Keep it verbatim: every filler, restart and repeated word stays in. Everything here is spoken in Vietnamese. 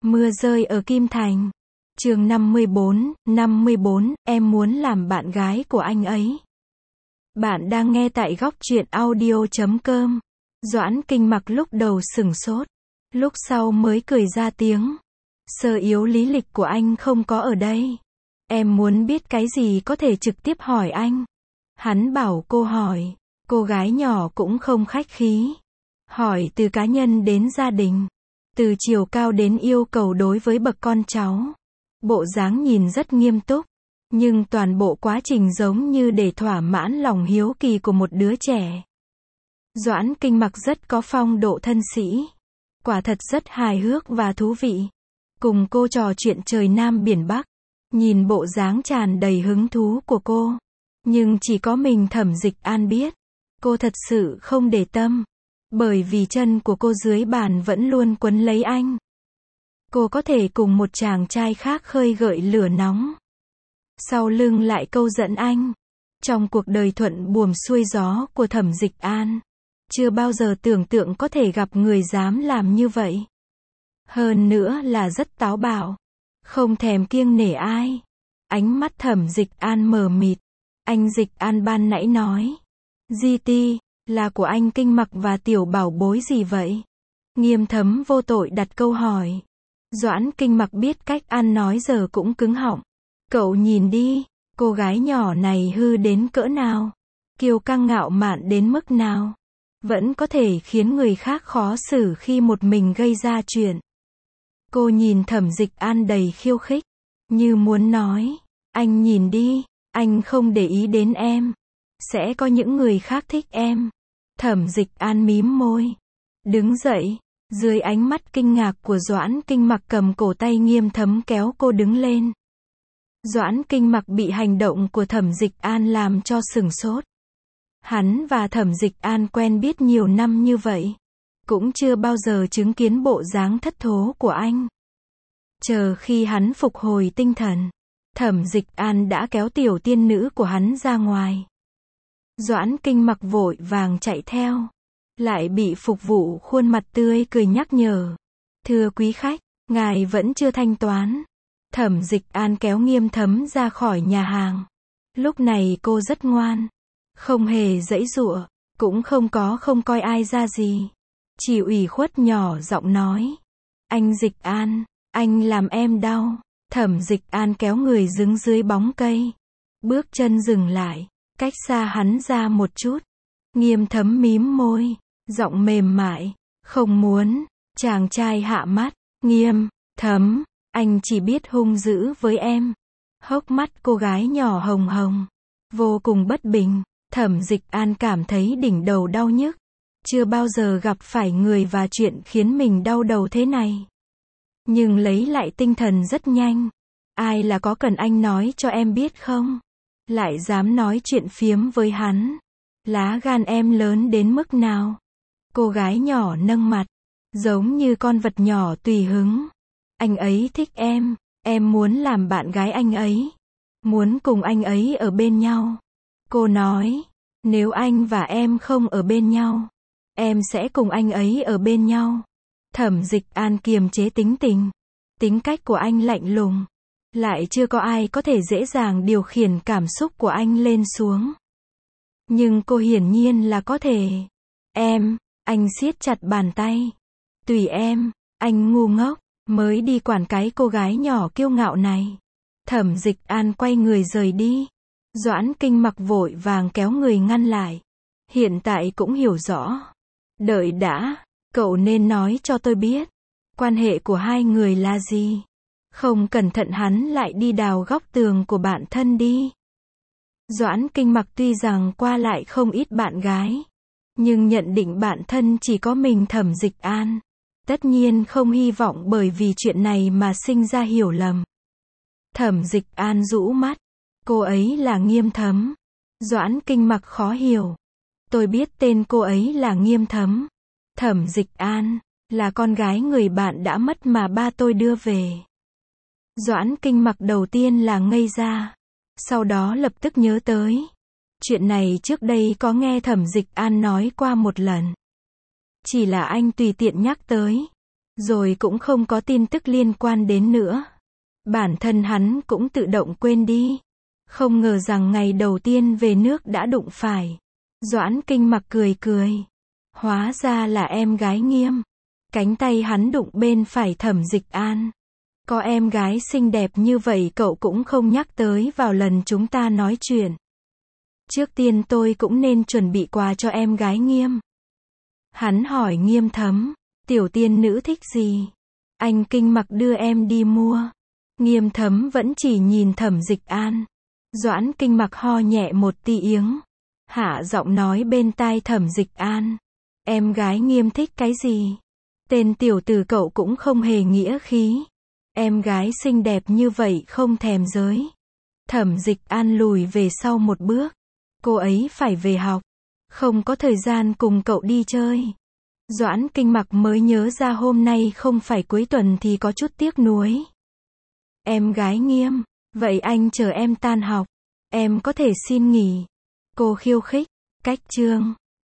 Mưa rơi ở Kim Thành. Chương năm mươi bốn, năm mươi bốn, em muốn làm bạn gái của anh ấy. Bạn đang nghe tại góc truyện audio chấm com. Doãn Kinh Mặc lúc đầu sửng sốt, lúc sau mới cười ra tiếng. Sơ yếu lý lịch của anh không có ở đây. Em muốn biết cái gì có thể trực tiếp hỏi anh. Hắn bảo cô hỏi. Cô gái nhỏ cũng không khách khí. Hỏi từ cá nhân đến gia đình. Từ chiều cao đến yêu cầu đối với bậc con cháu. Bộ dáng nhìn rất nghiêm túc. Nhưng toàn bộ quá trình giống như để thỏa mãn lòng hiếu kỳ của một đứa trẻ. Doãn Kinh Mặc rất có phong độ thân sĩ. Quả thật rất hài hước và thú vị. Cùng cô trò chuyện trời Nam biển Bắc. Nhìn bộ dáng tràn đầy hứng thú của cô. Nhưng chỉ có mình Thẩm Dịch An biết. Cô thật sự không để tâm. Bởi vì chân của cô dưới bàn vẫn luôn quấn lấy anh. Cô có thể cùng một chàng trai khác khơi gợi lửa nóng. Sau lưng lại câu dẫn anh. Trong cuộc đời thuận buồm xuôi gió của Thẩm Dịch An, chưa bao giờ tưởng tượng có thể gặp người dám làm như vậy. Hơn nữa là rất táo bạo. Không thèm kiêng nể ai. Ánh mắt Thẩm Dịch An mờ mịt. Anh Dịch An ban nãy nói. giê tê, là của anh Kinh Mặc và tiểu bảo bối gì vậy? Nghiêm Thấm vô tội đặt câu hỏi. Doãn Kinh Mặc biết cách ăn nói giờ cũng cứng họng. Cậu nhìn đi, cô gái nhỏ này hư đến cỡ nào? Kiêu căng ngạo mạn đến mức nào? Vẫn có thể khiến người khác khó xử khi một mình gây ra chuyện. Cô nhìn Thẩm Dịch An đầy khiêu khích. Như muốn nói, anh nhìn đi, anh không để ý đến em. Sẽ có những người khác thích em. Thẩm Dịch An mím môi. Đứng dậy. Dưới ánh mắt kinh ngạc của Doãn Kinh Mặc cầm cổ tay Nghiêm Thấm kéo cô đứng lên. Doãn Kinh Mặc bị hành động của Thẩm Dịch An làm cho sửng sốt. Hắn và Thẩm Dịch An quen biết nhiều năm như vậy. Cũng chưa bao giờ chứng kiến bộ dáng thất thố của anh. Chờ khi hắn phục hồi tinh thần, Thẩm Dịch An đã kéo tiểu tiên nữ của hắn ra ngoài. Doãn Kinh Mặc vội vàng chạy theo. Lại bị phục vụ khuôn mặt tươi cười nhắc nhở. Thưa quý khách, ngài vẫn chưa thanh toán. Thẩm Dịch An kéo Nghiêm Thấm ra khỏi nhà hàng. Lúc này cô rất ngoan. Không hề giãy giụa. Cũng không có không coi ai ra gì. Chỉ ủy khuất nhỏ giọng nói. Anh Dịch An, anh làm em đau. Thẩm Dịch An kéo người đứng dưới bóng cây. Bước chân dừng lại. Cách xa hắn ra một chút. Nghiêm Thấm mím môi. Giọng mềm mại. Không muốn. Chàng trai hạ mắt. Nghiêm Thấm, anh chỉ biết hung dữ với em. Hốc mắt cô gái nhỏ hồng hồng. Vô cùng bất bình. Thẩm Dịch An cảm thấy đỉnh đầu đau nhức. Chưa bao giờ gặp phải người và chuyện khiến mình đau đầu thế này. Nhưng lấy lại tinh thần rất nhanh. Ai là có cần anh nói cho em biết không? Lại dám nói chuyện phiếm với hắn. Lá gan em lớn đến mức nào? Cô gái nhỏ nâng mặt. Giống như con vật nhỏ tùy hứng. Anh ấy thích em. Em muốn làm bạn gái anh ấy. Muốn cùng anh ấy ở bên nhau. Cô nói. Nếu anh và em không ở bên nhau, em sẽ cùng anh ấy ở bên nhau. Thẩm Dịch An kiềm chế tính tình. Tính cách của anh lạnh lùng. Lại chưa có ai có thể dễ dàng điều khiển cảm xúc của anh lên xuống. Nhưng cô hiển nhiên là có thể. Em, anh siết chặt bàn tay. Tùy em, anh ngu ngốc, mới đi quản cái cô gái nhỏ kiêu ngạo này. Thẩm Dịch An quay người rời đi. Doãn Kinh Mặc vội vàng kéo người ngăn lại. Hiện tại cũng hiểu rõ. Đợi đã, cậu nên nói cho tôi biết. Quan hệ của hai người là gì? Không cẩn thận hắn lại đi đào góc tường của bạn thân đi. Doãn Kinh Mặc tuy rằng qua lại không ít bạn gái. Nhưng nhận định bạn thân chỉ có mình Thẩm Dịch An. Tất nhiên không hy vọng bởi vì chuyện này mà sinh ra hiểu lầm. Thẩm Dịch An rũ mắt. Cô ấy là Nghiêm Thấm. Doãn Kinh Mặc khó hiểu. Tôi biết tên cô ấy là Nghiêm Thấm. Thẩm Dịch An, là con gái người bạn đã mất mà ba tôi đưa về. Doãn Kinh Mặc đầu tiên là ngây ra. Sau đó lập tức nhớ tới. Chuyện này trước đây có nghe Thẩm Dịch An nói qua một lần. Chỉ là anh tùy tiện nhắc tới. Rồi cũng không có tin tức liên quan đến nữa. Bản thân hắn cũng tự động quên đi. Không ngờ rằng ngày đầu tiên về nước đã đụng phải. Doãn Kinh Mặc cười cười. Hóa ra là em gái Nghiêm. Cánh tay hắn đụng bên phải Thẩm Dịch An. Có em gái xinh đẹp như vậy cậu cũng không nhắc tới vào lần chúng ta nói chuyện. Trước tiên tôi cũng nên chuẩn bị quà cho em gái Nghiêm. Hắn hỏi Nghiêm Thấm, tiểu tiên nữ thích gì? Anh Kinh Mặc đưa em đi mua. Nghiêm Thấm vẫn chỉ nhìn Thẩm Dịch An. Doãn Kinh Mặc ho nhẹ một tiếng. Hạ giọng nói bên tai Thẩm Dịch An. Em gái Nghiêm thích cái gì? Tên tiểu tử cậu cũng không hề nghĩa khí. Em gái xinh đẹp như vậy không thèm giới. Thẩm Dịch An lùi về sau một bước. Cô ấy phải về học. Không có thời gian cùng cậu đi chơi. Doãn Kinh Mặc mới nhớ ra hôm nay không phải cuối tuần thì có chút tiếc nuối. Em gái Nghiêm, vậy anh chờ em tan học. Em có thể xin nghỉ. Cô khiêu khích. Cách chương